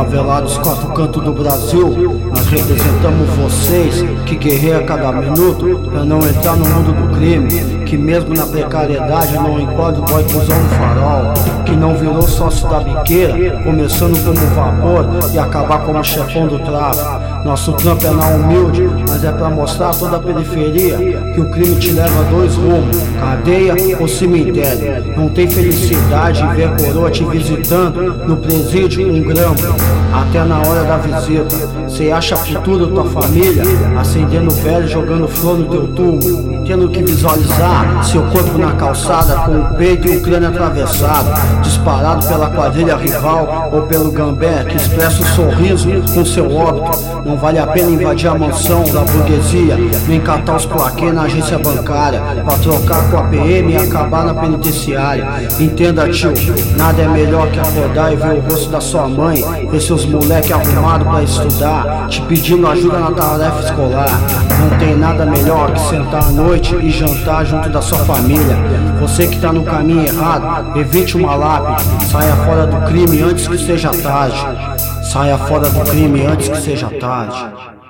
favelados, quatro cantos do Brasil, nós representamos vocês que guerreiam a cada minuto pra não entrar no mundo do crime, que mesmo na precariedade não enquadra o boy cuzão no farol, que não virou sócio da biqueira, começando como vapor e acabar como chefão do tráfico. Nosso trampo é na humilde, mas é pra mostrar a toda a periferia que o crime te leva a dois rumos, cadeia ou cemitério. Não tem felicidade em ver a coroa te visitando no presídio um gramo, até na hora da visita. Cê acha futuro tua família, acendendo velho, jogando flor no teu túmulo, tendo que visualizar seu corpo na calçada com o peito e o crânio atravessado, disparado pela quadrilha rival ou pelo gambé que expressa o sorriso com seu óbito. Não vale a pena invadir a mansão da burguesia, nem catar os plaquês na agência bancária pra trocar com a PM e acabar na penitenciária. Entenda, tio, nada é melhor que acordar e ver o rosto da sua mãe, ver seus moleque arrumados pra estudar, te pedindo ajuda na tarefa escolar. Não tem nada melhor que sentar à noite e jantar junto da sua família. Você que tá no caminho errado, evite uma lápide, saia fora do crime antes que seja tarde. Saia fora do crime antes que seja tarde.